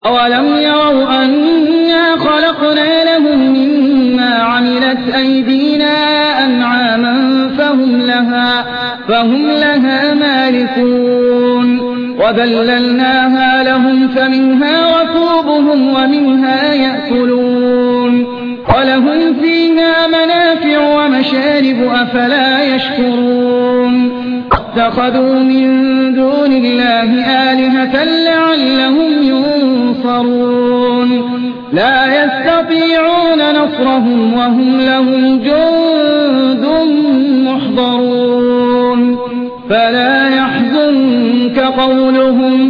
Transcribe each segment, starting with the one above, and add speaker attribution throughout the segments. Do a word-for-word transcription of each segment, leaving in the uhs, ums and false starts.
Speaker 1: أَوَلَمْ يَرَوْا أَنَّا خَلَقْنَا لَهُم مِّمَّا عَمِلَتْ أَيْدِينَا أَنْعَامًا فَهُمْ لَهَا, فهم لها مَالِكُونَ وَذَلَّلْنَاهَا لَهُمْ فَمِنْهَا رَكُوبُهُمْ وَمِنْهَا يَأْكُلُونَ وَلَهُمْ فِيهَا مَنَافِعُ وَمَشَارِبُ أَفَلَا يَشْكُرُونَ اتَّخَذُوا مِن دُونِ اللَّهِ آلِهَةً لَّعَلَّهُمْ يُنصَرُونَ لَا يَسْتَطِيعُونَ نَصْرَهُمْ وَهُمْ لَهُمْ جُندٌ مُّحْضَرُونَ فَلَا يَحْزُنكَ قَوْلُهُمْ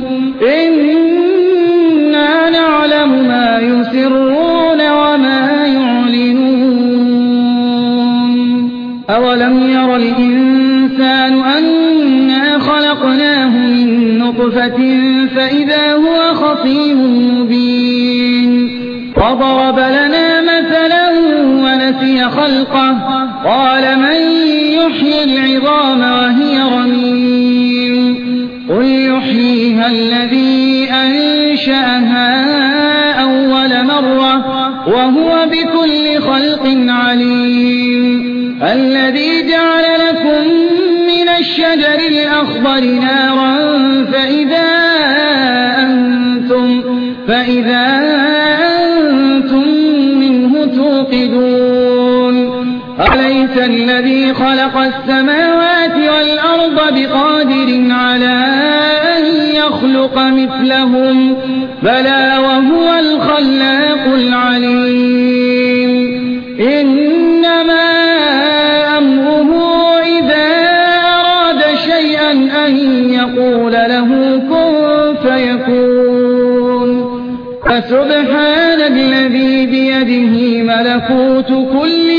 Speaker 1: إِنَّا نَعْلَمُ مَا يُسِرُّونَ وَمَا يُعْلِنُونَ أَوَلَمْ يَرَ الْإِنسَانُ أَنَّا خَلَقْنَاهُ مِن نُّطْفَةٍ فَإِذَا هُوَ خَصِيمٌ مُّبِينٌ وَضَرَبَ لَنَا مَثَلًا وَنَسِيَ خَلْقَهُ قَالَ مَن يُحْيِي الْعِظَامَ وَهِيَ رَمِيمٌ قُلْ يُحْيِيهَا الَّذِي أَنشَأَهَا أَوَّلَ مَرَّةٍ وَهُوَ بِكُلِّ خَلْقٍ عَلِيمٌ الَّذِي جَعَلَ لَكُم مِّنَ الشَّجَرِ الْأَخْضَرِ نَارًا فَإِذَا أَنتُمْ, فإذا أنتم مِّنْهُ تُوقِدُونَ أَلَيْسَ الَّذِي خَلَقَ السَّمَاوَاتِ وَالْأَرْضَ بِقَادِرٍ عَلَىٰ أَن يَخْلُقَ مِثْلَهُم بَلَىٰ وَهُوَ الْخَلَّاقُ الْعَلِيمُ إِنَّمَا أَمْرُهُ إِذَا أَرَادَ شَيْئًا أَن يَقُولَ لَهُ كُن فَيَكُونُ فَسُبْحَانَ الَّذِي بِيَدِهِ مَلَكُوتُ كُلِّ